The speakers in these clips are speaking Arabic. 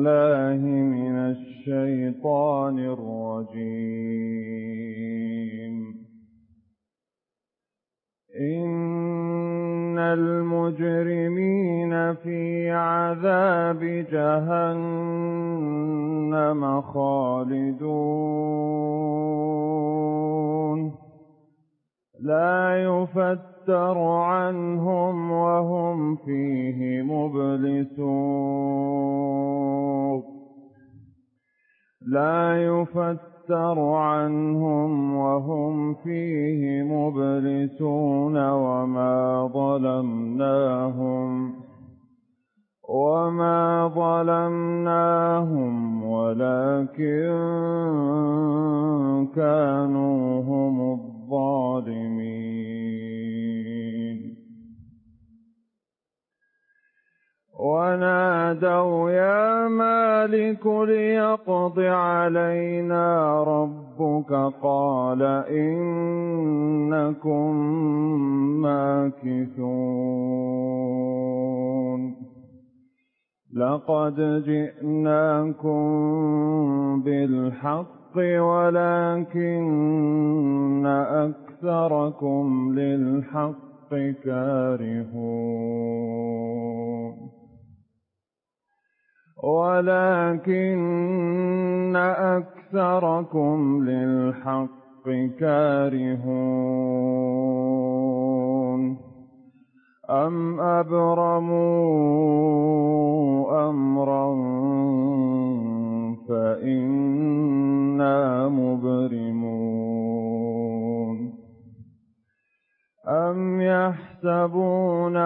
بالله من الشيطان الرجيم. إن المجرمين في عذاب جهنم خالدون لا يفتر عنهم وهم فيه مبلسون لا يفتر عنهم وهم فيه مبلسون وما ظلمناهم ولكن كانوا هم الظالمين. ونادوا يا مالك ليقض علينا ربك قال إنكم ماكثون لقد جئناكم بالحق ولكن أكثركم للحق كارهون أم أبرموا أمرا فإنا مبرمون أم يحسبون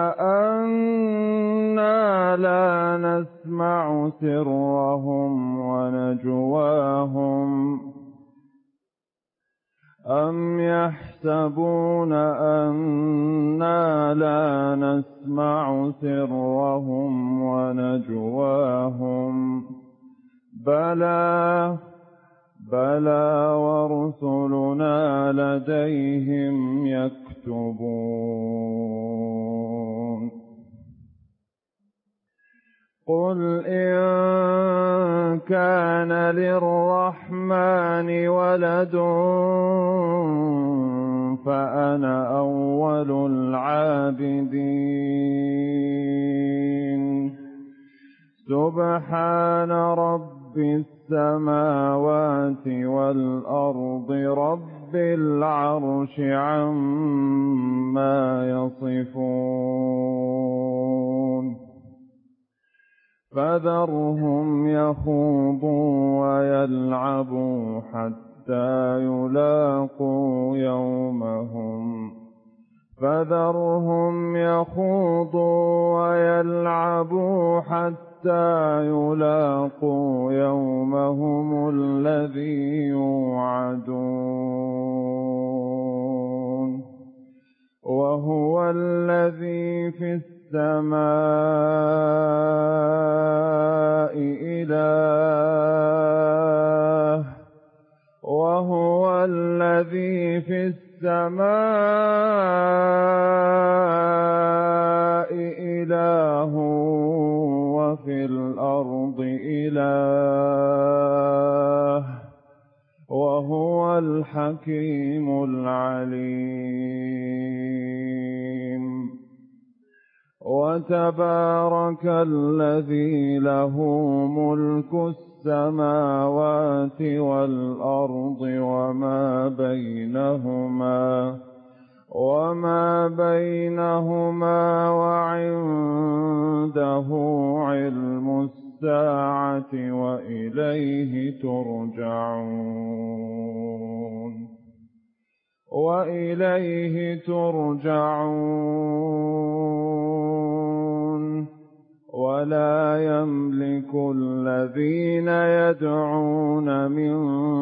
أنا لا نسمع سرهم ونجواهم بلى ورسلنا لديهم يكتبون. قل إن كان للرحمن ولد فأنا أول العابدين. سبحان رب السماوات والأرض رب العرش عما يصفون. فذرهم يخوضوا ويلعبوا حتى يلاقوا يومهم الذي يوعدون. وهو الذي في السماء إله وفي الأرض إله وهو الحكيم العليم. وتبارك الذي له ملك السماوات والأرض وما بينهما وعنده علم الساعة وإليه ترجعون. ولا يملك الذين يدعون من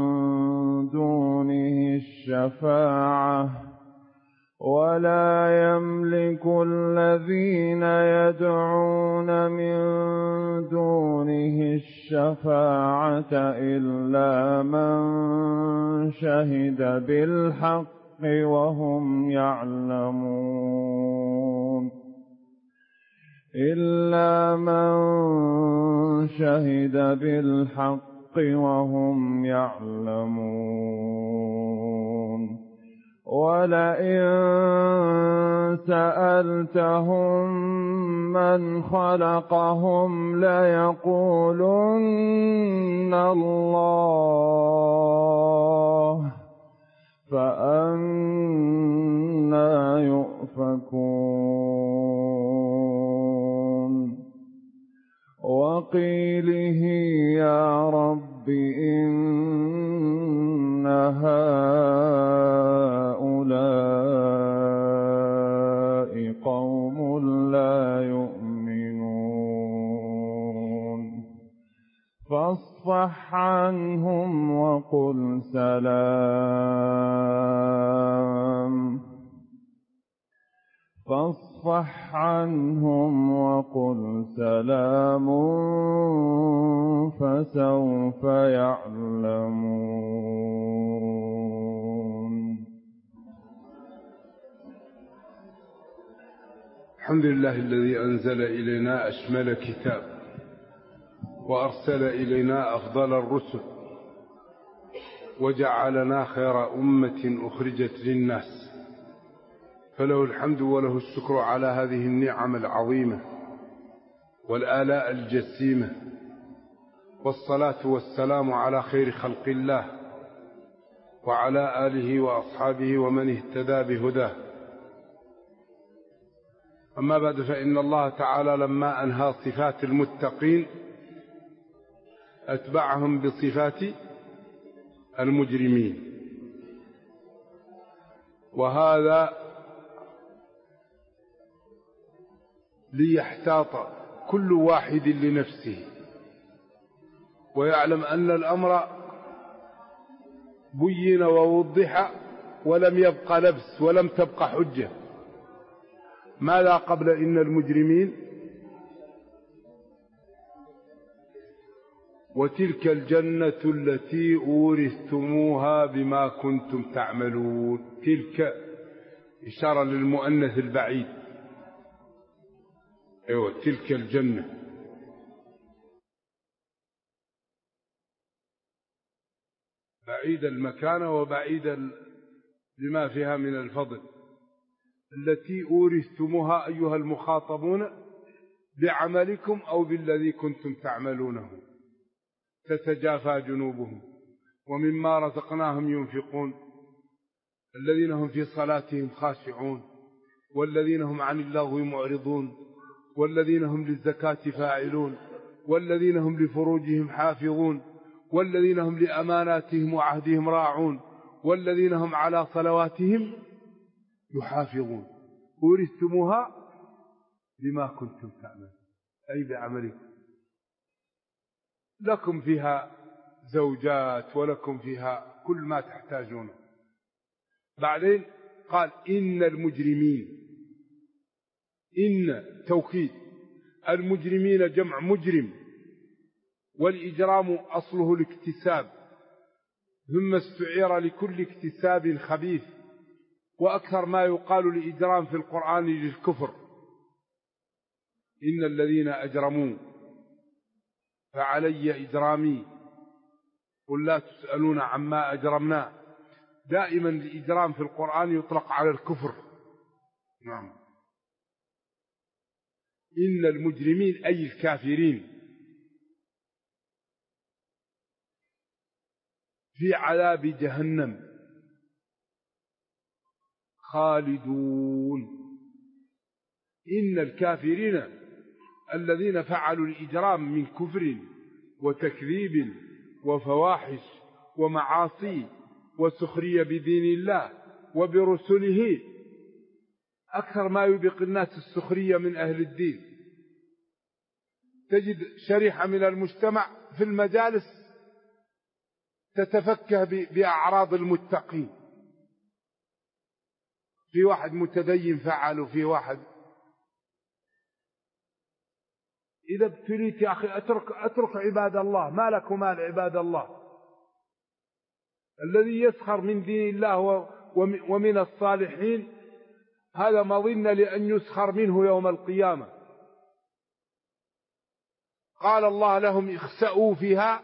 دونه الشفاعة إلا من شهد بالحق وهم يعلمون. إلا من شهد بالحق وهم يعلمون ولئن سألتهم من خلقهم ليقولن الله فأنى يؤفكون وقيله يا رب إن هؤلاء قوم لا يؤمنون فاصفح عنهم وقل سلام فاصفح عنهم وقل سلام فسوف يعلمون. الحمد لله الذي أنزل إلينا أشمل كتاب وأرسل إلينا أفضل الرسل وجعلنا خير أمة أخرجت للناس، فله الحمد وله الشكر على هذه النعم العظيمة والآلاء الجسيمة، والصلاة والسلام على خير خلق الله وعلى آله وأصحابه ومن اهتدى بهداه. أما بعد، فإن الله تعالى لما أنهى صفات المتقين أتبعهم بصفات المجرمين، وهذا ليحتاط كل واحد لنفسه ويعلم أن الأمر بين ووضح ولم يبق لبس ولم تبق حجة. ماذا قبل إن المجرمين؟ وتلك الجنة التي أورثتموها بما كنتم تعملون. تلك إشارة للمؤنث البعيد، أيوة تلك الجنة. بعيد المكان وبعيد لما فيها من الفضل. التي أورثتموها أيها المخاطبون بعملكم أو بالذي كنتم تعملونه. تتجافى جنوبهم ومما رزقناهم ينفقون، الذين هم في صلاتهم خاشعون، والذين هم عن اللغو معرضون، والذين هم للزكاة فاعلون، والذين هم لفروجهم حافظون، والذين هم لأماناتهم وعهدهم راعون، والذين هم على صلواتهم يحافظون. أورثتموها بما كنتم تعملون، أي بعملكم. لكم فيها زوجات ولكم فيها كل ما تحتاجونه. بعدين قال إن المجرمين، إن توكيد، المجرمين جمع مجرم، والإجرام أصله الاكتساب، ثم استعير لكل اكتساب خبيث. وأكثر ما يقال لإجرام في القرآن للكفر. إن الذين أجرموا فعلي إجرامي قل لا تسألون عما أجرمنا. دائما الإجرام في القرآن يطلق على الكفر. نعم. إن المجرمين أي الكافرين في عذاب جهنم خالدون. إن الكافرين الذين فعلوا الإجرام من كفر وتكذيب وفواحش ومعاصي وسخرية بدين الله وبرسله. أكثر ما يبقى الناس السخرية من أهل الدين. تجد شريحة من المجتمع في المجالس تتفكه بأعراض المتقين. في واحد متدين فعل، وفي واحد إذا ابتليت يا أخي أترك عباد الله، ما لك ومال عباد الله. الذي يسخر من دين الله ومن الصالحين هذا مظن لأن يسخر منه يوم القيامة. قال الله لهم اخسأوا فيها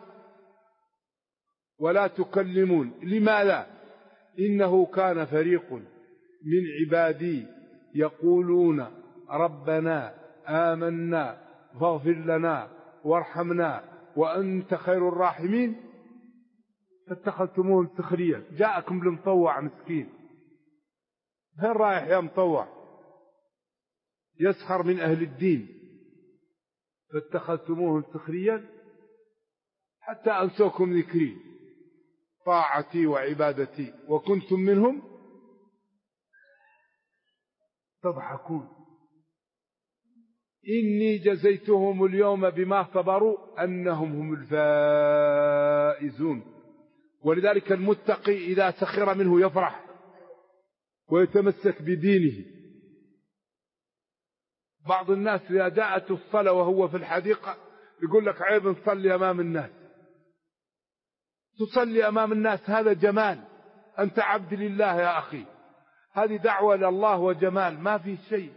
ولا تكلمون. لماذا؟ إنه كان فريق من عبادي يقولون ربنا آمنا فاغفر لنا وارحمنا وأنت خير الراحمين فاتخذتموه سخريا. جاءكم المطوع مسكين، هل رايح يا مطوع يسخر من أهل الدين، فاتخذتموه سخريا حتى أنسوكم ذكري طاعتي وعبادتي وكنتم منهم تضحكون. إني جزيتهم اليوم بما صبروا أنهم هم الفائزون. ولذلك المتقي إذا سخر منه يفرح ويتمسك بدينه. بعض الناس إذا جاءت الصلاة وهو في الحديقة يقول لك عيب نصلي أمام الناس. تصلي أمام الناس هذا جمال، أنت عبد لله يا أخي، هذه دعوة لله وجمال، ما في شيء.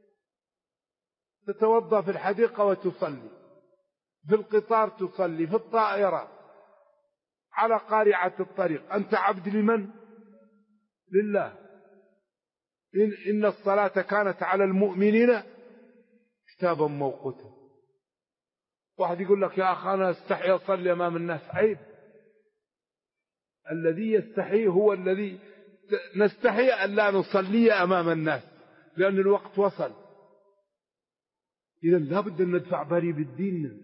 تتوضأ في الحديقة وتصلي، في القطار تصلي، في الطائرة، على قارعة الطريق، أنت عبد لمن؟ لله. إن الصلاة كانت على المؤمنين كتابا موقوتا. واحد يقول لك يا أخي أنا استحي أصلي أمام الناس، عيب. الذي يستحي هو الذي نستحي أن لا نصلي أمام الناس لأن الوقت وصل. إذا لابد أن ندفع ضريبة ديننا،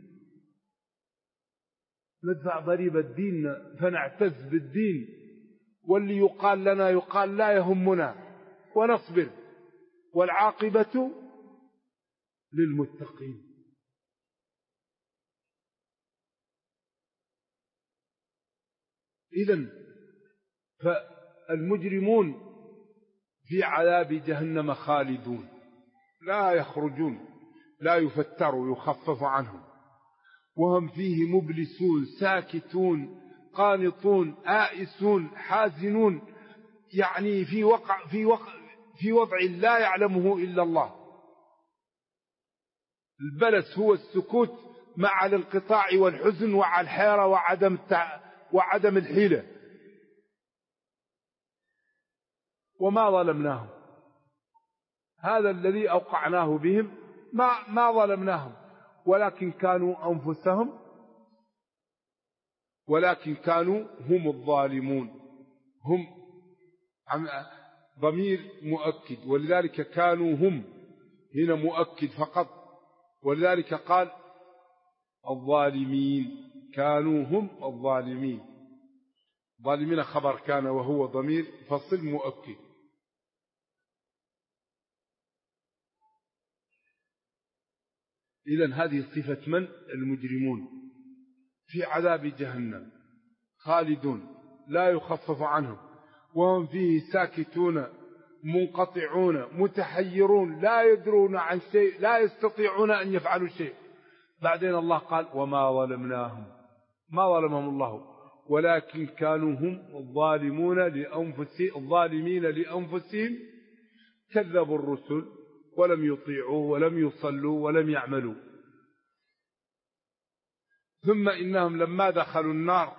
ندفع ضريبة ديننا فنعتز بالدين، واللي يقال لنا يقال لا يهمنا ونصبر، والعاقبة للمتقين. إذن فالمجرمون في عذاب جهنم خالدون لا يخرجون، لا يفتروا يخفف عنهم، وهم فيه مبلسون ساكتون قانطون آئسون حازنون، يعني في وضع لا يعلمه إلا الله. البلس هو السكوت مع الانقطاع والحزن ومع الحيرة وعدم الحيلة. وما ظلمناهم، هذا الذي أوقعناه بهم، ما ظلمناهم ولكن كانوا هم الظالمون. هم ضمير مؤكد، ولذلك كانوا هم هنا مؤكد فقط، ولذلك قال الظالمين، كانوا هم الظالمين. ظالمين خبر كان وهو ضمير فصل مؤكد. إذن هذه صفة من؟ المجرمون في عذاب جهنم خالدون لا يخفف عنهم، وهم فيه ساكتون منقطعون متحيرون لا يدرون عن شيء، لا يستطيعون أن يفعلوا شيء. بعدين الله قال وما ظلمناهم، ما ظلمهم الله ولكن كانوا هم الظالمين لأنفسهم كذبوا الرسل ولم يطيعوا ولم يصلوا ولم يعملوا. ثم إنهم لما دخلوا النار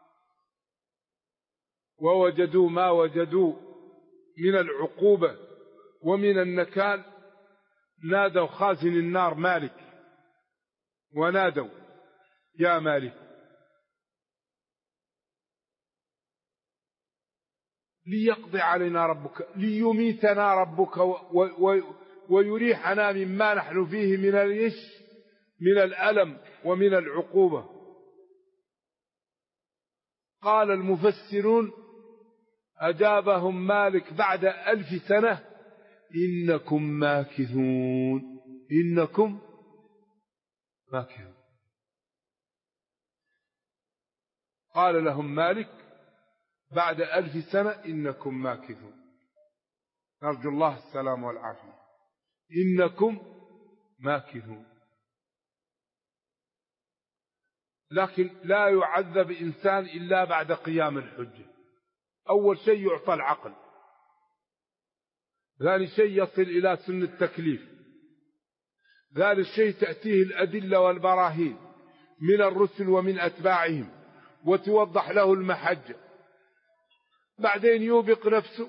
ووجدوا ما وجدوا من العقوبة ومن النكال نادوا خازن النار مالك، ونادوا يا مالك ليقضي علينا ربك ليميتنا ربك ويريحنا مما نحن فيه من الألم ومن العقوبة. قال المفسرون أجابهم مالك بعد 1000 سنة إنكم ماكثون، إنكم ماكثون. قال لهم مالك بعد 1000 سنة إنكم ماكثون. نرجو الله السلام والعافية. إنكم ماكثون. لكن لا يعذب إنسان إلا بعد قيام الحجة. أول شيء يعطى العقل، ثاني شيء يصل إلى سن التكليف، ذلك الشيء تأتيه الأدلة والبراهين من الرسل ومن أتباعهم وتوضح له المحجة، بعدين يوبق نفسه.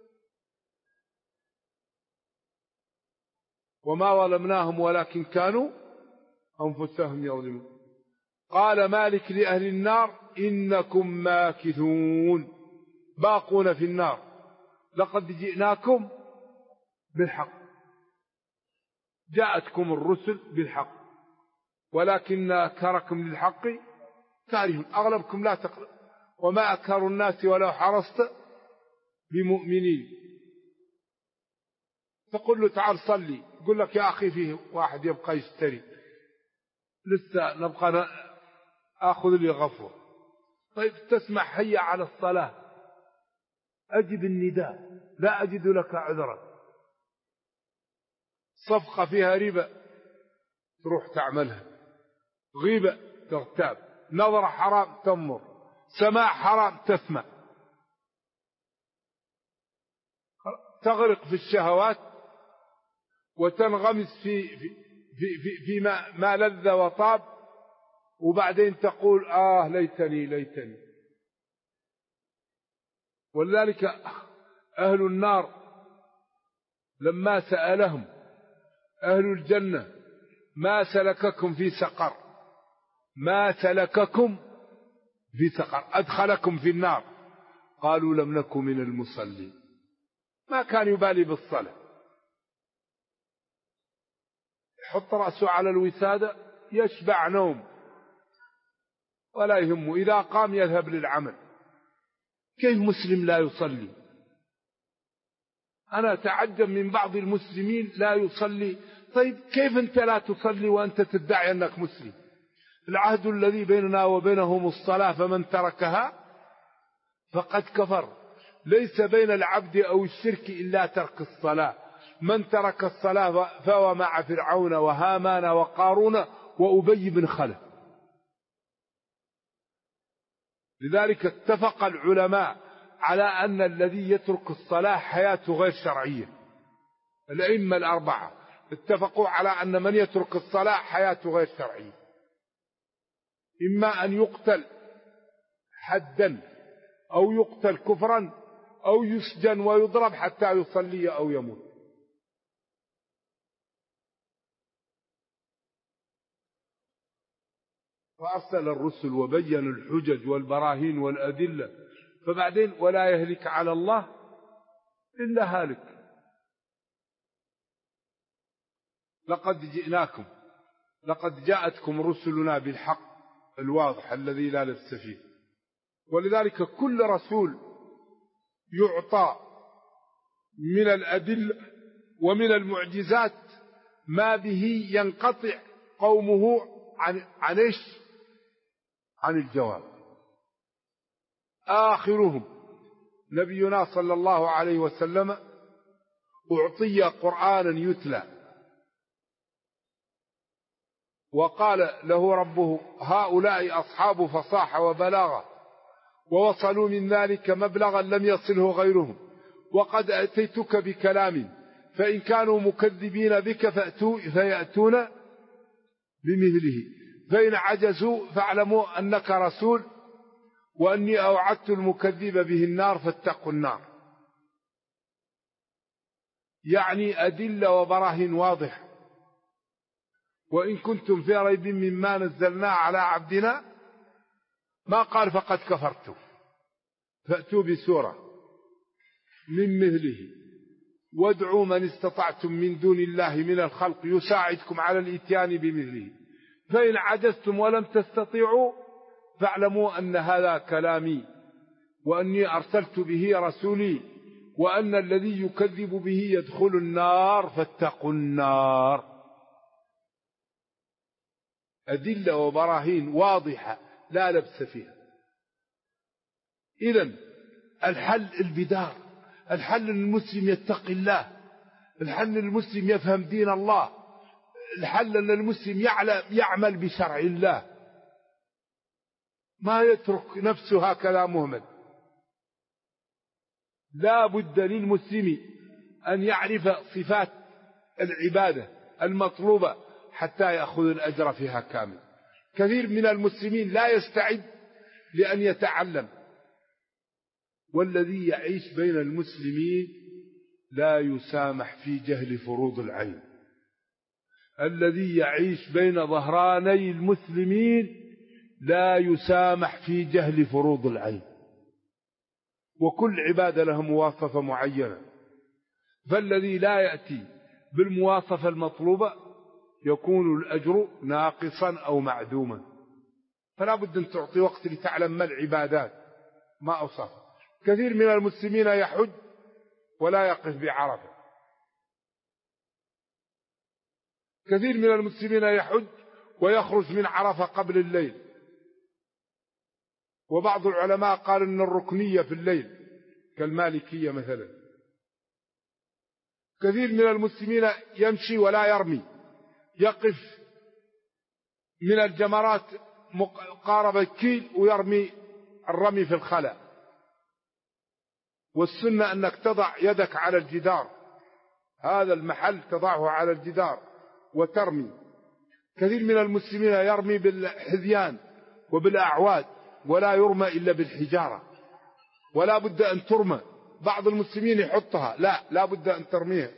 وما ظلمناهم ولكن كانوا أنفسهم يظلمون. قال مالك لأهل النار إنكم ماكثون باقون في النار، لقد جئناكم بالحق، جاءتكم الرسل بالحق ولكن أكثركم للحق كارهون، أغلبكم لا تقرأ، وما أكثر الناس ولو حرصت بمؤمنين. تقول له تعال صلي، يقول لك يا أخي فيه واحد يبقى يشتري، لسه نبقى أخذ لي غفوة. طيب تسمع هيا على الصلاة، أجب النداء لا أجد لك عذرا. صفقة فيها ربا تروح تعملها، غيبة تغتاب، نظرة حرام تنظر، سماع حرام تسمع، تغرق في الشهوات وتنغمس في ما لذ وطاب، وبعدين تقول ليتني. ولذلك أهل النار لما سألهم أهل الجنة ما سلككم في سقر، ما سلككم في سقر، أدخلكم في النار، قالوا لم نكن من المصلين. ما كان يبالي بالصلاة، يحط رأسه على الوسادة يشبع نوم ولا يهمه، إذا قام يذهب للعمل. كيف مسلم لا يصلي؟ أنا أتعجب من بعض المسلمين لا يصلي. طيب كيف أنت لا تصلي وأنت تدعي أنك مسلم؟ العهد الذي بيننا وبينهم الصلاة، فمن تركها فقد كفر. ليس بين العبد أو الشرك إلا ترك الصلاة. من ترك الصلاة فهو مع فرعون وهامان وقارون وأبي بن خلف. لذلك اتفق العلماء على أن الذي يترك الصلاة حياته غير شرعية. الأئمة الأربعة اتفقوا على أن من يترك الصلاة حياته غير شرعية، إما أن يقتل حدا أو يقتل كفرا أو يسجن ويضرب حتى يصلي أو يموت. وأرسل الرسل وبين الحجج والبراهين والأدلة، فبعدين ولا يهلك على الله إلا هالك. لقد جاءتكم رسلنا بالحق الواضح الذي لا لبس فيه. ولذلك كل رسول يعطى من الأدلة ومن المعجزات ما به ينقطع قومه عن الجواب. آخرهم نبينا صلى الله عليه وسلم أعطي قرآنا يتلى، وقال له ربه هؤلاء أصحاب فصاحة وبلاغة، ووصلوا من ذلك مبلغا لم يصله غيرهم، وقد أتيتك بكلام فإن كانوا مكذبين بك فيأتون بمثله، فإن عجزوا فاعلموا أنك رسول، وأني أوعدت المكذب به النار فاتقوا النار. يعني أدلة وبراهين واضحة. وإن كنتم في ريب مما نزلنا على عبدنا، ما قال فقد كفرتم، فأتوا بسورة من مثله وادعوا من استطعتم من دون الله من الخلق يساعدكم على الإتيان بمثله، فإن عجزتم ولم تستطيعوا فاعلموا أن هذا كلامي، وأني أرسلت به رسولي، وأن الذي يكذب به يدخل النار فاتقوا النار. أدلة وبراهين واضحة لا لبس فيها. إذن الحل البدار، الحل أن المسلم يتقي الله، الحل أن المسلم يفهم دين الله، الحل أن المسلم يعمل بشرع الله، ما يترك نفسه هكذا مهمل. لا بد للمسلم أن يعرف صفات العبادة المطلوبة حتى يأخذ الأجر فيها كامل. كثير من المسلمين لا يستعد لأن يتعلم. والذي يعيش بين المسلمين لا يسامح في جهل فروض العين. الذي يعيش بين ظهراني المسلمين لا يسامح في جهل فروض العين، وكل عبادة لها مواصفة معينة. فالذي لا يأتي بالمواصفة المطلوبة يكون الأجر ناقصا أو معدوما. فلا بد أن تعطي وقت لتعلم ما العبادات، ما أوصف. كثير من المسلمين يحج ولا يقف بعرفة. كثير من المسلمين يحج ويخرج من عرفة قبل الليل. وبعض العلماء قال إن الركنية في الليل كالمالكية مثلا. كثير من المسلمين يمشي ولا يرمي، يقف من الجمرات قارب كيل ويرمي الرمي في الخلاء. والسنة أنك تضع يدك على الجدار، هذا المحل تضعه على الجدار وترمي. كثير من المسلمين يرمي بالحذيان وبالأعواد، ولا يرمى إلا بالحجارة، ولا بد أن ترمى. بعض المسلمين يحطها، لا بد أن ترميها.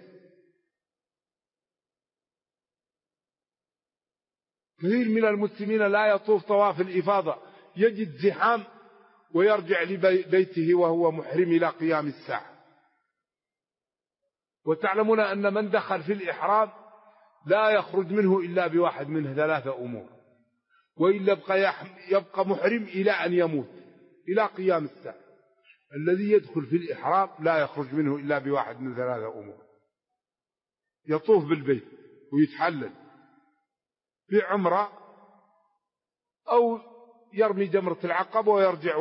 كثير من المسلمين لا يطوف طواف الإفاضة، يجد زحام ويرجع لبيته وهو محرم إلى قيام الساعة. وتعلمون أن من دخل في الإحرام لا يخرج منه إلا بواحد من ثلاثة أمور، وإلا يبقى محرم إلى أن يموت إلى قيام الساعة. الذي يدخل في الإحرام لا يخرج منه إلا بواحد من ثلاثة أمور: يطوف بالبيت ويتحلل بعمرة، أو يرمي جمرة العقبة ويرجع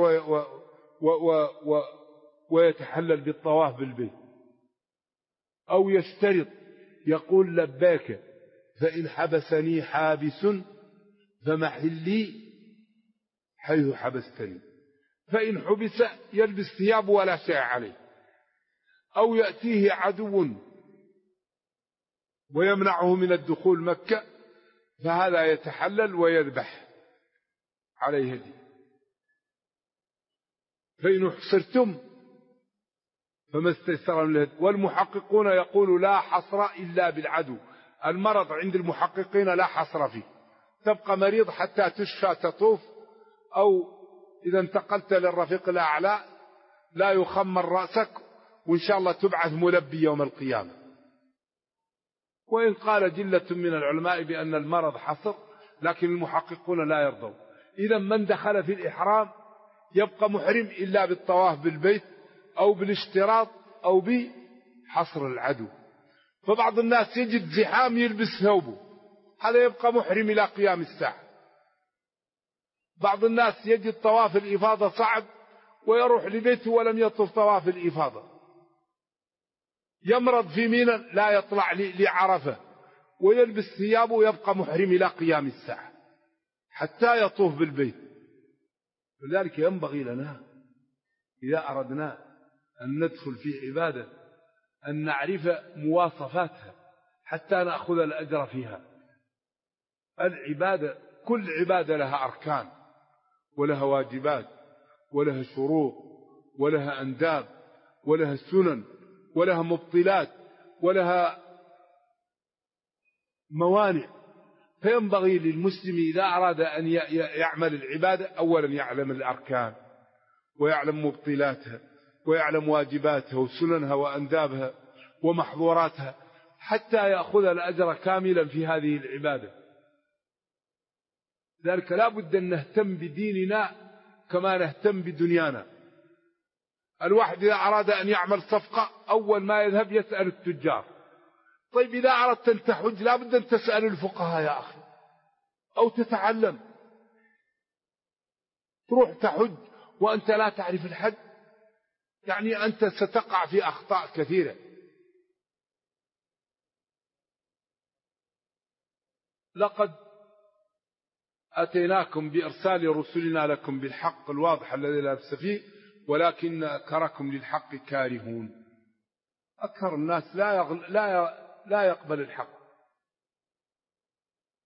ويتحلل بالطواف بالبيت، أو يشترط يقول لباك فإن حبسني حابس فمحلي حيث حبستني. فإن حبس يلبس ثيابه ولا شيء عليه، أو يأتيه عدو ويمنعه من الدخول مكة فهذا يتحلل ويذبح عليه هدي. فإن حصرتم فما استيسر من الهدي. والمحققون يقول لا حصر إلا بالعدو. المرض عند المحققين لا حصر فيه، تبقى مريض حتى تشفى تطوف، أو إذا انتقلت للرفيق الأعلى لا يخمر رأسك، وإن شاء الله تبعث ملبي يوم القيامة. وإن قال جلة من العلماء بأن المرض حصر، لكن المحققون لا يرضون. إذا من دخل في الإحرام يبقى محرم إلا بالطواف بالبيت، أو بالاشتراط، أو بحصر العدو. فبعض الناس يجد زحام يلبس ثوبه، هذا يبقى محرم إلى قيام الساعة. بعض الناس يجد طواف الإفاضة صعب ويروح لبيته ولم يطف طواف الإفاضة، يمرض في منى لا يطلع لعرفة ويلبس ثيابه ويبقى محرم إلى قيام الساعة حتى يطوف بالبيت. لذلك ينبغي لنا إذا أردنا أن ندخل في عبادة أن نعرف مواصفاتها حتى نأخذ الأجر فيها. العبادة كل عبادة لها أركان ولها واجبات ولها شروط ولها أنداب ولها سنن ولها مبطلات ولها موانع. فينبغي للمسلم إذا أراد أن يعمل العبادة أولا يعلم الأركان ويعلم مبطلاتها ويعلم واجباتها وسننها وأندابها ومحظوراتها حتى يأخذ الأجر كاملا في هذه العبادة. ذلك لا بد أن نهتم بديننا كما نهتم بدنيانا. الواحد إذا أراد أن يعمل صفقة أول ما يذهب يسأل التجار. طيب إذا أردت أن تحج لا بد أن تسأل الفقهاء يا أخي، أو تتعلم. تروح تحج وأنت لا تعرف الحج، يعني أنت ستقع في أخطاء كثيرة. لقد أتيناكم بإرسال رسلنا لكم بالحق الواضح الذي لا لبس فيه ولكن أكثركم للحق كارهون. أكثر الناس لا يقبل الحق.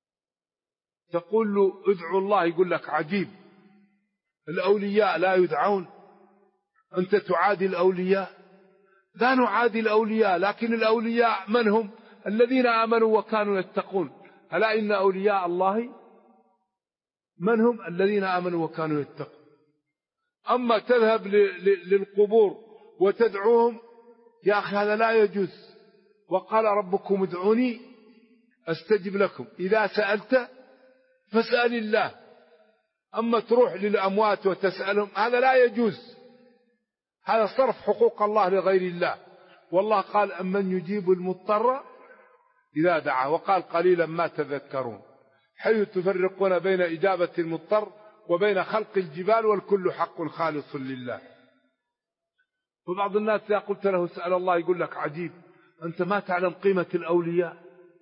تقول له ادعوا الله يقول لك عجيب، الأولياء لا يدعون، أنت تعادي الأولياء. لا نعادي الأولياء، لكن الأولياء من هم؟ الذين آمنوا وكانوا يتقون. ألا إن أولياء الله من هم؟ الذين آمنوا وكانوا يتقون. أما تذهب للقبور وتدعوهم، يا أخي هذا لا يجوز. وقال ربكم ادعوني أستجب لكم، إذا سألت فاسأل الله. أما تروح للأموات وتسألهم، هذا لا يجوز، هذا صرف حقوق الله لغير الله. والله قال أمن يجيب المضطر إذا دعا، وقال قليلا ما تذكرون، حيث تفرقون بين إجابة المضطر وبين خلق الجبال، والكل حق خالص لله. وبعض الناس إذا قلت له اسأل الله يقول لك عجيب، أنت ما تعلم قيمة الأولياء.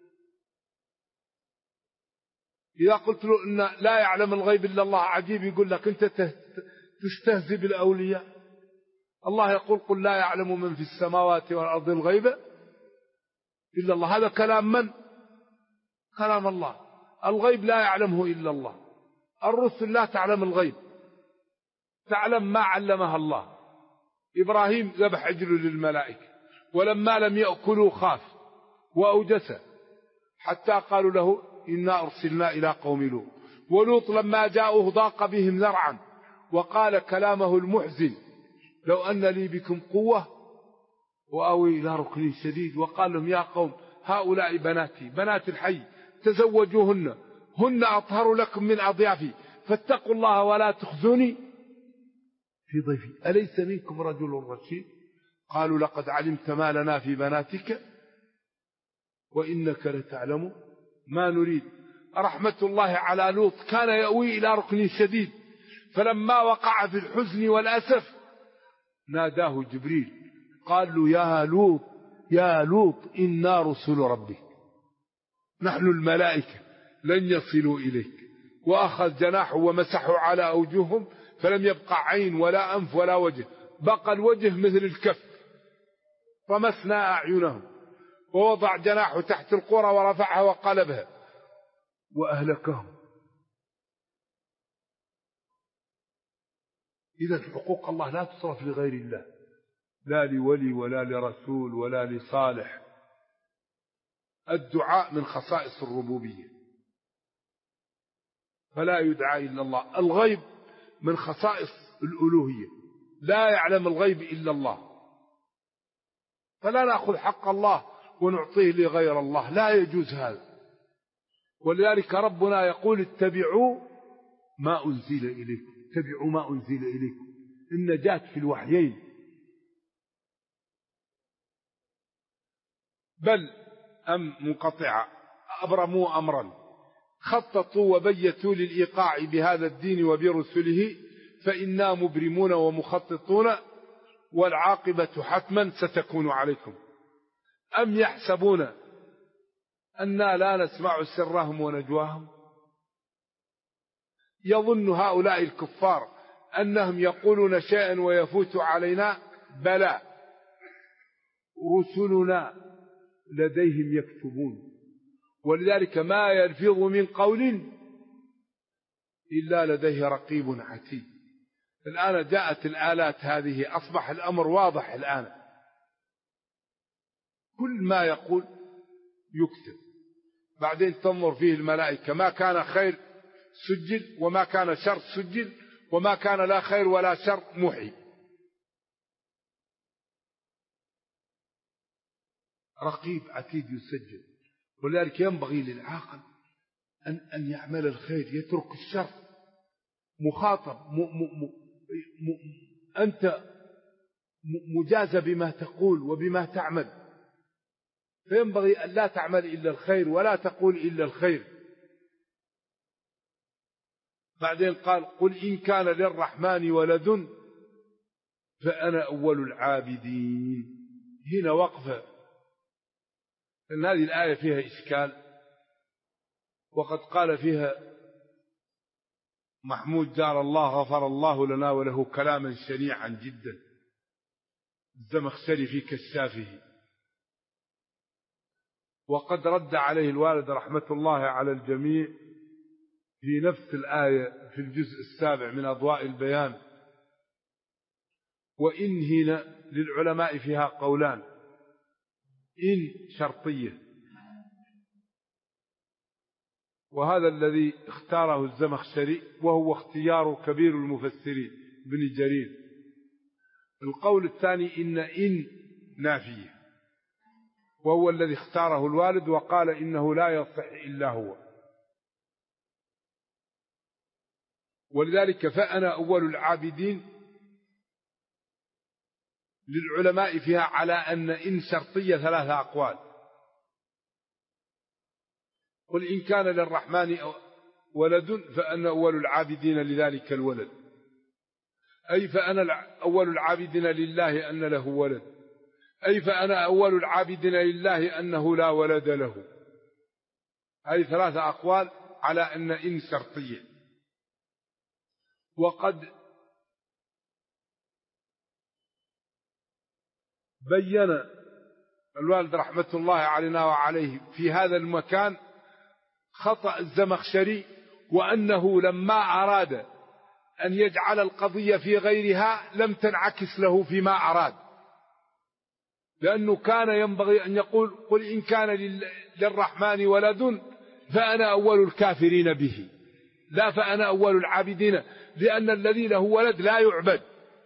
إذا قلت له إن لا يعلم الغيب إلا الله عجيب، يقول لك أنت تستهزئ بالأولياء. الله يقول قل لا يعلم من في السماوات والأرض الغيب إلا الله. هذا كلام من؟ كلام الله. الغيب لا يعلمه إلا الله. الرسل لا تعلم الغيب، تعلم ما علمها الله. إبراهيم ذبح عجل للملائكة، ولما لم يأكلوا خاف وأوجس، حتى قالوا له إنا أرسلنا إلى قوم لوط. ولوط لما جاءوه ضاق بهم ذرعا، وقال كلامه المحزن لو أن لي بكم قوة وأوي إلى ركن شديد. وقال لهم يا قوم هؤلاء بناتي بنات الحي تزوجوهن، هن أطهر لكم من أضيافي، فاتقوا الله ولا تخزوني في ضيفي، أليس منكم رجل رشيد؟ قالوا لقد علمت ما لنا في بناتك وإنك لتعلم ما نريد. رحمة الله على لوط، كان يأوي إلى ركن شديد، فلما وقع في الحزن والأسف ناداه جبريل قال له يا لوط إنا رسل ربك، نحن الملائكة لن يصلوا إليك. وأخذ جناحه ومسحوا على أوجههم، فلم يبقى عين ولا أنف ولا وجه، بقى الوجه مثل الكف. طمسنا أعينهم، ووضع جناحه تحت القرى ورفعها وقلبها وأهلكهم. إذا حقوق الله لا تصرف لغير الله، لا لولي ولا لرسول ولا لصالح. الدعاء من خصائص الربوبية، فلا يدعى إلا الله. الغيب من خصائص الألوهية، لا يعلم الغيب إلا الله، فلا نأخذ حق الله ونعطيه لغير الله، لا يجوز هذا. ولذلك ربنا يقول اتبعوا ما أنزل إليكم، اتبعوا ما أنزل إليكم. النجاة في الوحيين. بل منقطعة، أبرموا أمرا، خططوا وبيتوا للإيقاع بهذا الدين وبرسله، فإنا مبرمون ومخططون، والعاقبة حتما ستكون عليكم. أم يحسبون أنا لا نسمع سرهم ونجواهم؟ يظن هؤلاء الكفار أنهم يقولون شيئا ويفوت علينا. بلى، رسلنا لديهم يكتبون. ولذلك ما يلفظ من قول إلا لديه رقيب عتيد. الآن جاءت الآلات هذه، أصبح الأمر واضح الآن، كل ما يقول يكتب، بعدين تنظر فيه الملائكة، ما كان خير سجل، وما كان شر سجل، وما كان لا خير ولا شر محي. رقيب عتيد يسجل. ولذلك ينبغي للعاقل أن يعمل الخير، يترك الشر. مخاطب، أنت مجازى بما تقول وبما تعمل، فينبغي أن لا تعمل إلا الخير ولا تقول إلا الخير. بعدين قال قل إن كان للرحمن ولد فأنا أول العابدين. هنا وقفة، لأن هذه الآية فيها إشكال، وقد قال فيها محمود جار الله غفر الله لنا وله كلاما شنيعا جدا، الزمخشري في كشافه. وقد رد عليه الوالد رحمة الله على الجميع في نفس الآية في الجزء 7 من أضواء البيان: وإن هنا للعلماء فيها قولان. إن شرطية، وهذا الذي اختاره الزمخشري، وهو اختيار كبير المفسرين ابن جرير. القول الثاني إن نافية، وهو الذي اختاره الوالد وقال إنه لا يصح إلا هو. ولذلك فأنا أول العابدين للعلماء فيها على أن إن شرطية 3 أقوال. قل إن كان للرحمن ولد فأنا أول العابدين لذلك الولد، أي فأنا أول العابدين لله أن له ولد، أي فأنا أول العابدين لله أنه لا ولد له. هذه 3 أقوال على أن إن شرطية. وقد بين الوالد رحمة الله علينا وعليه في هذا المكان خطأ الزمخشري، وأنه لما أراد أن يجعل القضية في غيرها لم تنعكس له فيما أراد، لأنه كان ينبغي أن يقول: قل إن كان للرحمن ولد فأنا أول الكافرين به، لا فأنا أول العابدين، لأن الذي له ولد لا يعبد.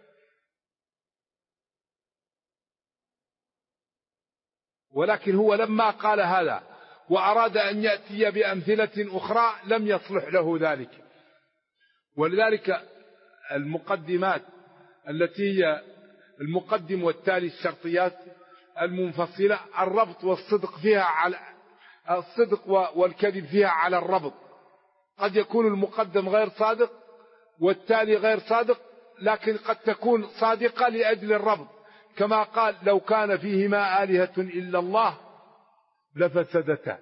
ولكن هو لما قال هذا وأراد أن يأتي بأمثلة أخرى لم يصلح له ذلك. ولذلك المقدمات التي هي المقدم والتالي الشرطيات المنفصلة، الربط والصدق فيها على الصدق والكذب فيها على الربط. قد يكون المقدم غير صادق والتالي غير صادق، لكن قد تكون صادقة لأجل الربط، كما قال: لو كان فيهما آلهة إلا الله لفسدتا،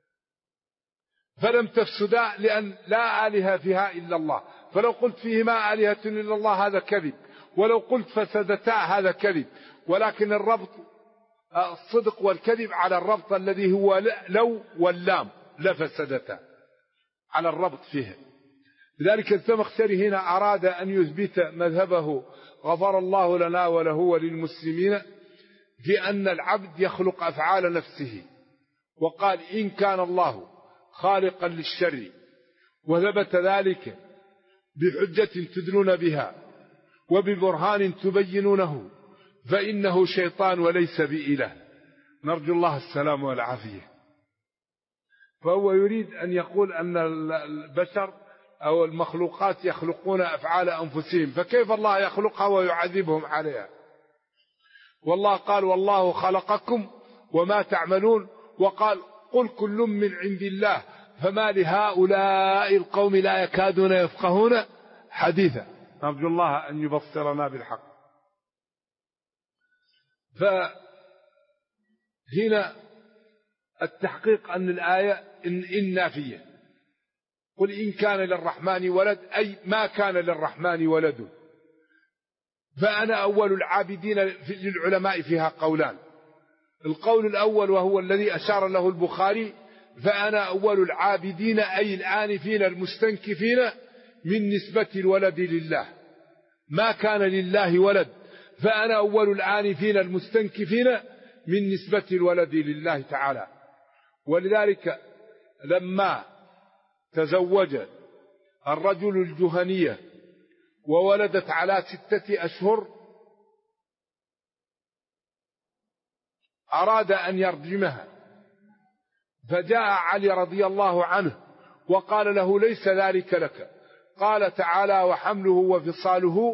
فلم تفسدا لأن لا آلهة فيها إلا الله. فلو قلت فيهما آلهة إلا الله هذا كذب، ولو قلت فسدتا هذا كذب. ولكن الربط الصدق والكذب على الربط الذي هو لو واللام لفسدتا، على الربط فيه. لذلك الزمخشري هنا أراد أن يثبت مذهبه غفر الله لنا وله وللمسلمين في أن العبد يخلق أفعال نفسه، وقال: إن كان الله خالقا للشر وثبت ذلك بحجة تدلون بها وببرهان تبينونه فإنه شيطان وليس بإله. نرجو الله السلام والعافية. فهو يريد أن يقول أن البشر أو المخلوقات يخلقون أفعال أنفسهم، فكيف الله يخلقها ويعذبهم عليها؟ والله قال: والله خلقكم وما تعملون، وقال: قل كل من عند الله فما لهؤلاء القوم لا يكادون يفقهون حديثا. نرجو الله أن يبصرنا بالحق. فهنا التحقيق أن الآية إن نافية. قل إن كان للرحمن ولد، أي ما كان للرحمن ولد. فأنا أول العابدين للعلماء فيها قولان. القول الأول وهو الذي أشار له البخاري: فأنا أول العابدين أي الآنفين المستنكفين من نسبة الولد لله، ما كان لله ولد، فأنا أول الآنفين المستنكفين من نسبة الولد لله تعالى. ولذلك لما تزوج الرجل الجهنية وولدت على 6 أشهر أراد أن يرجمها، فجاء علي رضي الله عنه وقال له: ليس ذلك لك. قال تعالى: وحمله وفصاله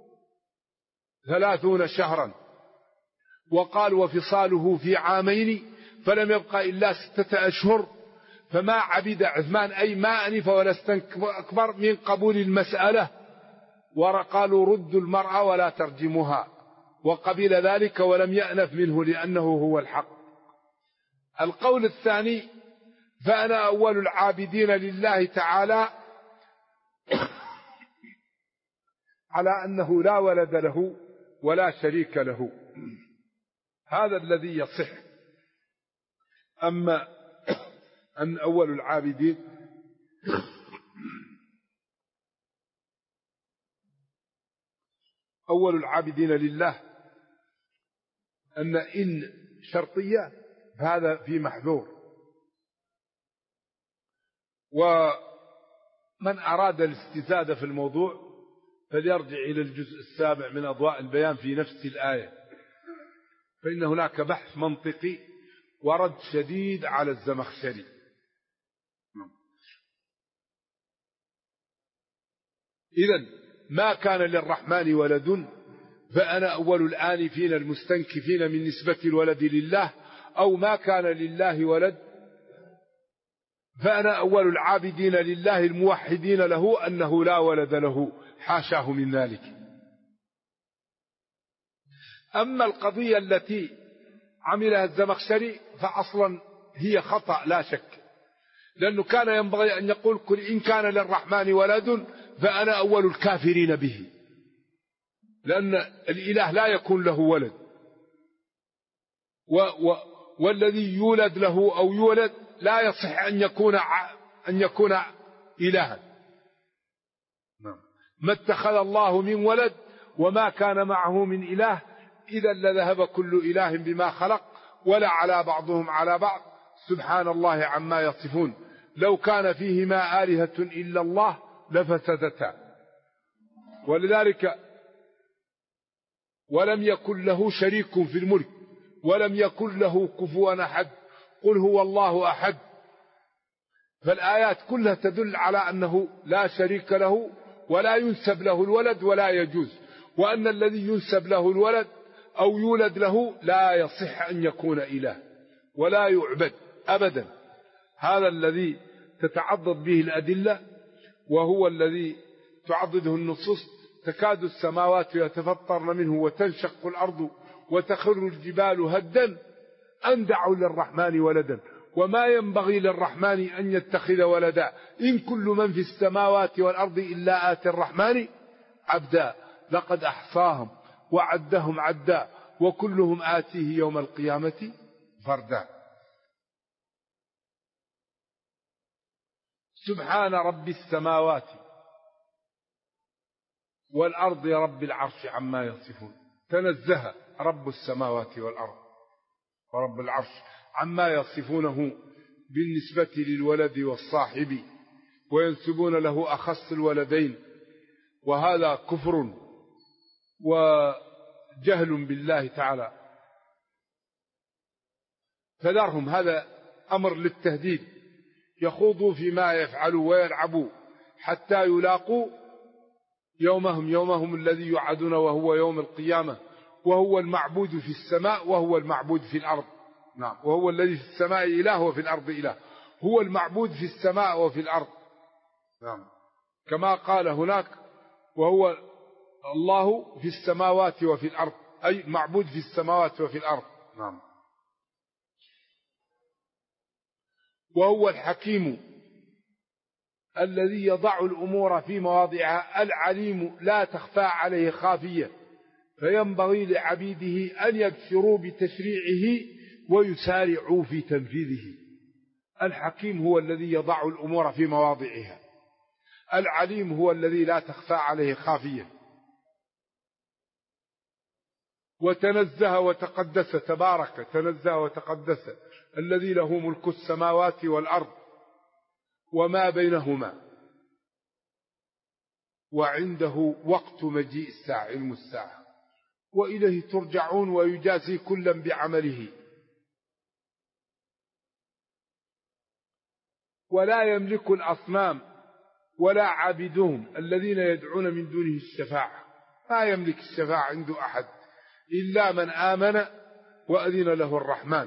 30 شهرا، وقال: وفصاله في 2 عام، فلم يبق إلا 6 أشهر. فما عبد عثمان، أي ما أنف ولا استكبر من قبول المسألة، وقالوا: ردوا المرأة ولا ترجموها، وقبل ذلك ولم يأنف منه لأنه هو الحق. القول الثاني: فأنا أول العابدين لله تعالى على أنه لا ولد له ولا شريك له، هذا الذي يصح. أما أن أول العابدين أول العابدين لله، أن إن شرطية هذا في محذور. ومن أراد الاستزادة في الموضوع فليرجع إلى الجزء 7 من أضواء البيان في نفس الآية، فإن هناك بحث منطقي ورد شديد على الزمخشري. إذن ما كان للرحمن ولد فأنا أول الآنفين المستنكفين من نسبة الولد لله، أو ما كان لله ولد فأنا أول العابدين لله الموحدين له أنه لا ولد له، حاشاه من ذلك. أما القضية التي عملها الزمخشري فأصلا هي خطأ لا شك، لأنه كان ينبغي أن يقول قل إن كان للرحمن ولد فأنا أول الكافرين به، لأن الإله لا يكون له ولد، والذي يولد له أو يولد لا يصح أن يكون إلها. ما اتخذ الله من ولد وما كان معه من إله، إذا لذهب كل إله بما خلق ولا على بعضهم على بعض، سبحان الله عما يصفون. لو كان فيهما آلهة إلا الله لفسدتا. ولذلك ولم يكن له شريك في الملك ولم يكن له كفوا أحد، قل هو الله أحد. فالآيات كلها تدل على أنه لا شريك له ولا ينسب له الولد ولا يجوز، وأن الذي ينسب له الولد أو يولد له لا يصح أن يكون إله ولا يعبد أبدا. هذا الذي تتعضد به الأدلة، وهو الذي تعضده النصوص. تكاد السماوات يتفطرن منه وتنشق الأرض وتخر الجبال هدا أن دعوا للرحمن ولدا وما ينبغي للرحمن أن يتخذ ولدا إن كل من في السماوات والأرض إلا آتي الرحمن عبدا لقد أحصاهم وعدهم عدا وكلهم آتيه يوم القيامة فردا. سبحان رب السماوات والأرض رب العرش عما يصفون. تنزه رب السماوات والأرض ورب العرش عما يصفونه بالنسبة للولد والصاحب، وينسبون له أخص الولدين، وهذا كفر وجهل بالله تعالى. فذرهم، هذا أمر للتهديد، يخوضوا فيما يفعلوا ويلعبوا حتى يلاقوا يومهم الذي يوعدون، وهو يوم القيامة، وهو المعبود في السماء وهو المعبود في الأرض. نعم، وهو الذي في السماء إله وفي الأرض إله، هو المعبود في السماء وفي الأرض. نعم، كما قال هناك وهو الله في السماوات وفي الأرض، أي معبود في السماوات وفي الأرض. نعم، وهو الحكيم الذي يضع الأمور في مواضعها، العليم لا تخفى عليه خافية، فينبغي لعبيده أن يبشروا بتشريعه ويسارعوا في تنفيذه. الحكيم هو الذي يضع الأمور في مواضعها، العليم هو الذي لا تخفى عليه خافية. وتنزه وتقدس، تبارك تنزه وتقدس الذي له ملك السماوات والأرض وما بينهما، وعنده وقت مجيء الساعة، علم الساعة، وإليه ترجعون ويجازي كلا بعمله. ولا يملك الأصنام ولا عابدهم الذين يدعون من دونه الشفاعة، ما يملك الشفاعة عنده أحد إلا من آمن وأذن له الرحمن.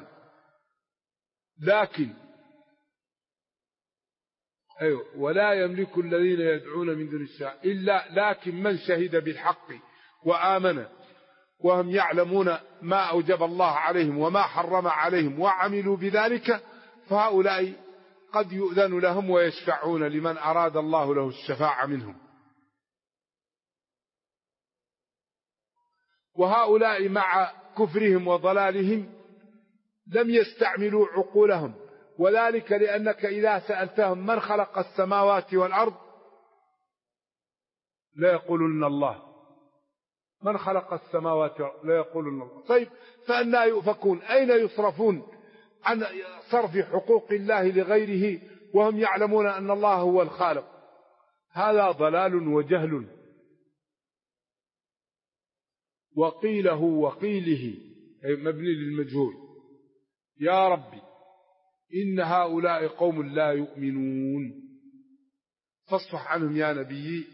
لكن ولا يملك الذين يدعون من دون الشفاعة لكن من شهد بالحق وآمن وهم يعلمون ما أوجب الله عليهم وما حرم عليهم وعملوا بذلك، فهؤلاء قد يؤذن لهم ويشفعون لمن أراد الله له الشفاعة منهم. وهؤلاء مع كفرهم وضلالهم لم يستعملوا عقولهم، وذلك لأنك إذا سألتهم من خلق السماوات والأرض لا يقولون الله، من خلق السماوات لا يقولون الله. طيب فأنا يؤفكون؟ أين يصرفون عن صرف حقوق الله لغيره وهم يعلمون أن الله هو الخالق؟ هذا ضلال وجهل. وقيله وقيله مبني للمجهول. يا ربي إن هؤلاء قوم لا يؤمنون فاصفح عنهم يا نبي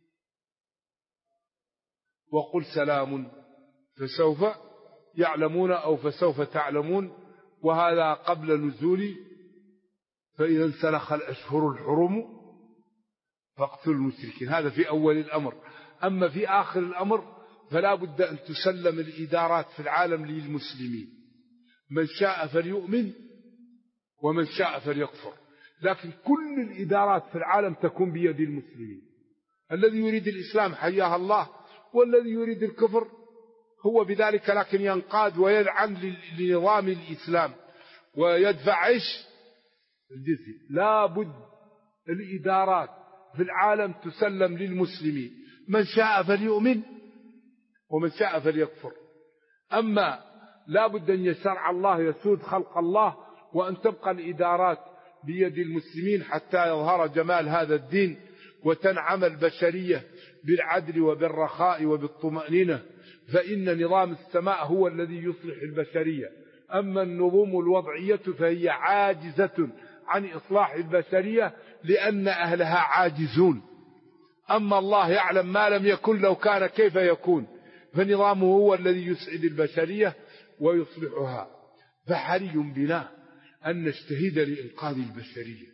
وقل سلام فسوف يعلمون أو فسوف تعلمون. وهذا قبل نزول فإذا انسلخ الأشهر الحرم فاقتلوا المشركين. هذا في أول الأمر. أما في آخر الأمر فلا بد أن تسلم الإدارات في العالم للمسلمين، من شاء فليؤمن ومن شاء فليكفر، لكن كل الإدارات في العالم تكون بيد المسلمين. الذي يريد الإسلام حياه الله، والذي يريد الكفر هو بذلك لكن ينقاد ويلعن لنظام الإسلام ويدفع الجزية. لا بد الإدارات في العالم تسلم للمسلمين، من شاء فليؤمن ومن شاء فليكفر. أما لا بد أن يشرع الله يسود خلق الله، وأن تبقى الإدارات بيد المسلمين حتى يظهر جمال هذا الدين وتنعم البشرية بالعدل وبالرخاء وبالطمأنينة. فإن نظام السماء هو الذي يصلح البشرية، أما النظم الوضعية فهي عاجزة عن إصلاح البشرية لأن أهلها عاجزون. أما الله يعلم ما لم يكن لو كان كيف يكون، فنظامه هو الذي يسعد البشرية ويصلحها. فحري بنا أن نجتهد لإنقاذ البشرية.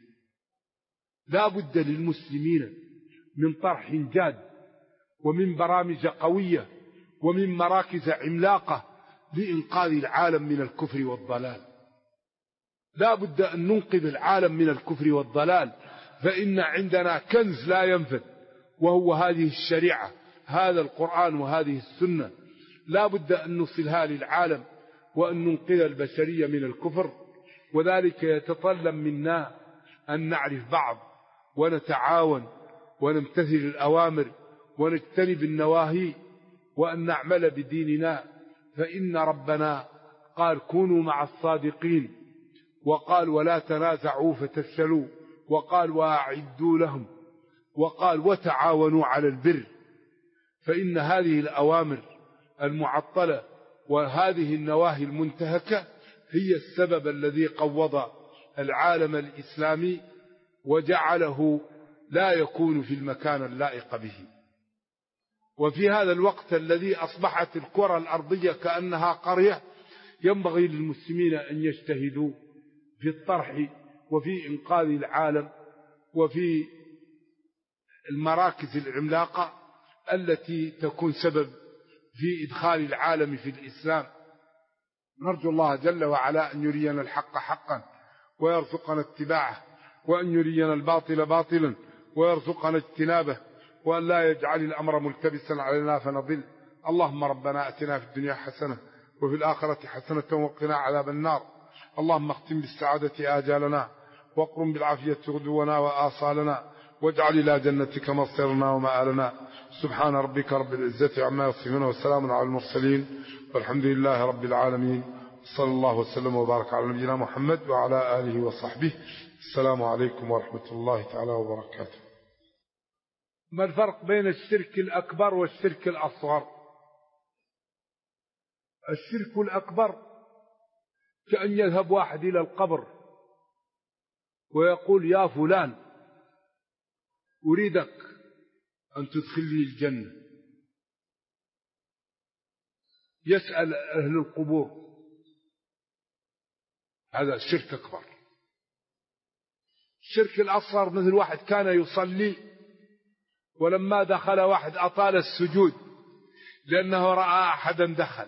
لا بد للمسلمين من طرح جاد ومن برامج قوية ومن مراكز عملاقة لإنقاذ العالم من الكفر والضلال. لا بد أن ننقذ العالم من الكفر والضلال، فإن عندنا كنز لا ينفد وهو هذه الشريعة، هذا القرآن وهذه السنة. لا بد أن نصلها للعالم وأن ننقذ البشرية من الكفر، وذلك يتطلب منا أن نعرف بعض ونتعاون ونمتثل الأوامر ونجتنب النواهي وأن نعمل بديننا. فإن ربنا قال كونوا مع الصادقين، وقال ولا تنازعوا فتفشلوا، وقال وأعدوا لهم، وقال وتعاونوا على البر. فإن هذه الأوامر المعطلة وهذه النواهي المنتهكة هي السبب الذي قوض العالم الإسلامي وجعله لا يكون في المكان اللائق به. وفي هذا الوقت الذي أصبحت الكرة الأرضية كأنها قرية، ينبغي للمسلمين أن يجتهدوا في الطرح وفي إنقاذ العالم وفي المراكز العملاقة التي تكون سبب في إدخال العالم في الإسلام. نرجو الله جل وعلا أن يرينا الحق حقا ويرزقنا اتباعه، وأن يرينا الباطل باطلا ويرزقنا اجتنابه، وأن لا يجعل الأمر ملتبسا علينا فنضل. اللهم ربنا أتنا في الدنيا حسنة وفي الآخرة حسنة وقنا عذاب النار. اللهم اختم بالسعادة آجالنا واقرم بالعافية غدونا وآصالنا، واجعل إلى جنتك مصيرنا ومآلنا. سبحان ربك رب العزة عما يصفون وسلام على المرسلين والحمد لله رب العالمين. صلى الله وسلم وبارك على نبينا محمد وعلى آله وصحبه. السلام عليكم ورحمة الله تعالى وبركاته. ما الفرق بين الشرك الأكبر والشرك الأصغر؟ الشرك الأكبر كأن يذهب واحد إلى القبر ويقول يا فلان أريدك أن تدخلني الجنة، يسأل أهل القبور. هذا الشرك أكبر. الشرك الأصغر مثل واحد كان يصلي ولما دخل واحد أطال السجود لأنه رأى أحدا دخل.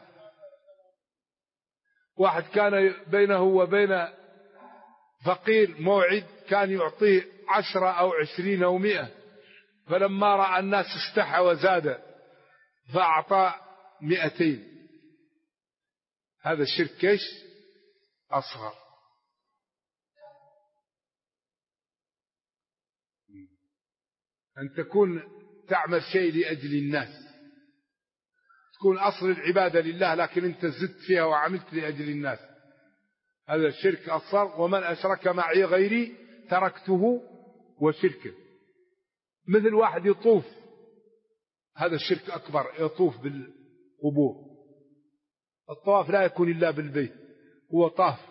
واحد كان بينه وبين فقير موعد كان يعطيه 10 أو 20 أو 100، فلما رأى الناس استحى وزاد فأعطى 200. هذا الشرك ايش؟ أصغر. أن تكون تعمل شيء لأجل الناس تكون أصل العبادة لله لكن أنت زدت فيها وعملت لأجل الناس، هذا الشرك أصغر. ومن أشرك معي غيري تركته وشركه. مثل واحد يطوف، هذا الشرك أكبر، يطوف بالقبور. الطواف لا يكون إلا بالبيت، هو طاف.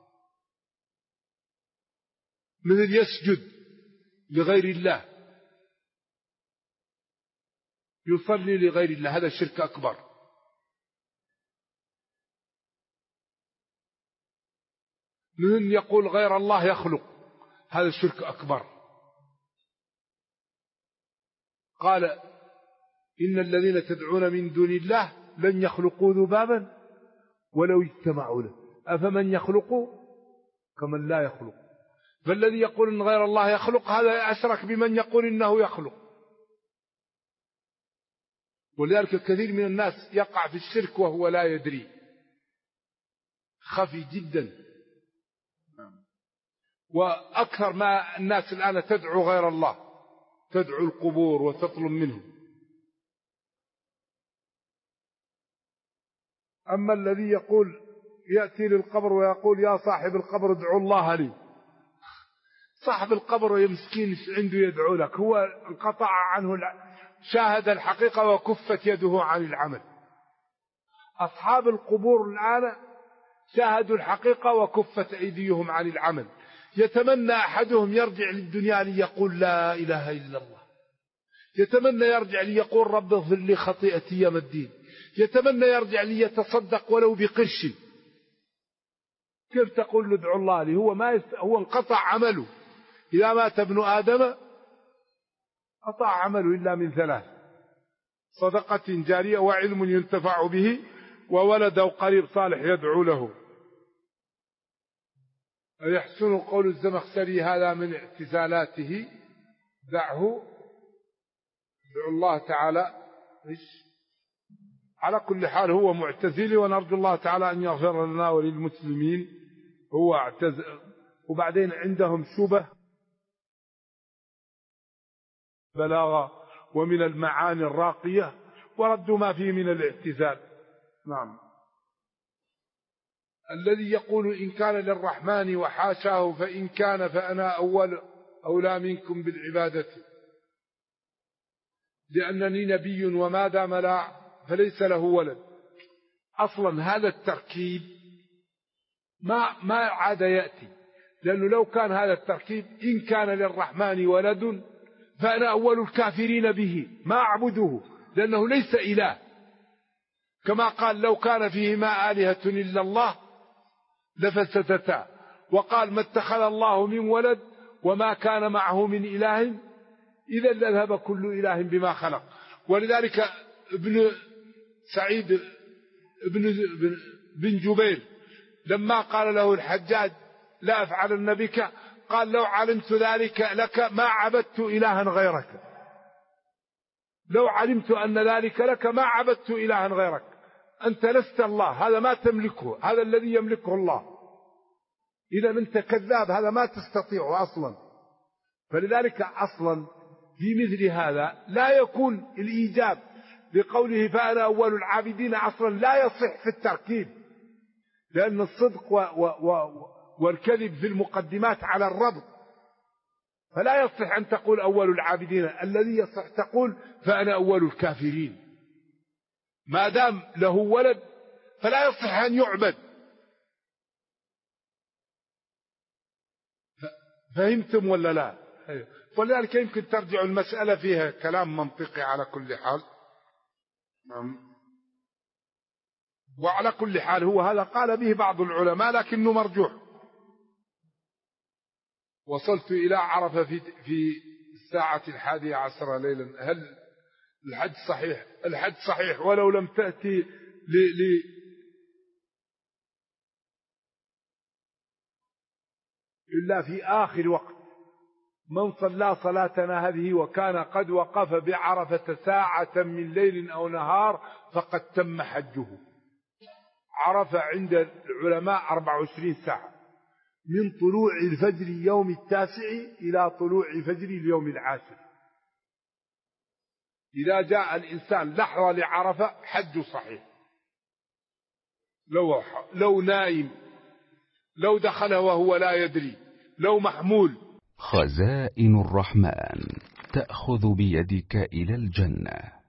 مثل يسجد لغير الله، يصلي لغير الله، هذا الشرك أكبر. من يقول غير الله يخلق، هذا الشرك أكبر. قال إن الذين تدعون من دون الله لن يخلقوا ذبابا ولو اجتمعوا له أفمن يخلق كمن لا يخلق. فالذي يقول إن غير الله يخلق هذا أشرك بمن يقول إنه يخلق. ولذلك الكثير من الناس يقع في الشرك وهو لا يدري، خفي جدا. وأكثر ما الناس الآن تدعو غير الله، تدعو القبور وتطلب منهم. أما الذي يقول يأتي للقبر ويقول يا صاحب القبر ادعو الله لي، صاحب القبر يا مسكين عنده يدعو لك، هو انقطع عنه، شاهد الحقيقة وكفت يده عن العمل. أصحاب القبور الآن شاهدوا الحقيقة وكفت أيديهم عن العمل. يتمنى أحدهم يرجع للدنيا ليقول لا إله إلا الله، يتمنى يرجع ليقول رب اغفر لي خطيئتي يوم الدين، يتمنى يرجع ليتصدق ولو بقرش. كيف تقول له ادعو الله لي؟ هو انقطع عمله. إذا مات ابن آدم قطع عمله إلا من ثلاث: صدقة جارية، وعلم ينتفع به، وولد أو قريب صالح يدعو له. يحسن قول الزمخشري هذا من اعتزالاته: دعه ادعو الله تعالى. على كل حال هو معتزلي، ونرجو الله تعالى أن يغفر لنا وللمسلمين. هو اعتزل، وبعدين عندهم شبه بلاغة ومن المعاني الراقية، وردوا ما فيه من الاعتزال. نعم. الذي يقول إن كان للرحمن وحاشاه فإن كان فأنا أولى منكم بالعبادة لأنني نبي وما دام لا فليس له ولد. أصلا هذا التركيب ما عاد يأتي، لأنه لو كان هذا التركيب إن كان للرحمن ولد فأنا أول الكافرين به، ما أعبده لأنه ليس إله. كما قال لو كان فيهما آلهة إلا الله لفسدتا، وقال ما اتخذ الله من ولد وما كان معه من إله إذا لذهب كل إله بما خلق. ولذلك ابن سعيد بن جبير لما قال له الحجاج لا أفعلن بك، قال لو علمت ذلك لك ما عبدت إلها غيرك، لو علمت أن ذلك لك ما عبدت إلها غيرك. أنت لست الله، هذا ما تملكه، هذا الذي يملكه الله. إذا أنت كذاب، هذا ما تستطيع أصلا. فلذلك أصلا في مثل هذا لا يكون الإيجاب لقوله فأنا أول العابدين، أصلا لا يصح في التركيب، لأن الصدق والكذب في المقدمات على الربط، فلا يصح أن تقول أول العابدين. الذي يصح تقول فأنا أول الكافرين. ما دام له ولد فلا يصح أن يعبد. فهمتم ولا لا؟ ولذلك يمكن ترجع المسألة فيها كلام منطقي على كل حال. وعلى كل حال هو هذا قال به بعض العلماء لكنه مرجوح. وصلت إلى عرفة في الساعة 11 ليلا. هل الحج صحيح؟ الحج صحيح ولو لم تأتي إلا في آخر وقت. من صلى صلاتنا هذه وكان قد وقف بعرفة ساعة من ليل أو نهار فقد تم حجه. عرفة عند العلماء 24 ساعة، من طلوع الفجر يوم 9 إلى طلوع فجر اليوم 10. إذا جاء الإنسان لحظة لعرفة حج صحيح. لو نايم، لو دخل وهو لا يدري، لو محمول. خزائن الرحمن تأخذ بيدك إلى الجنة.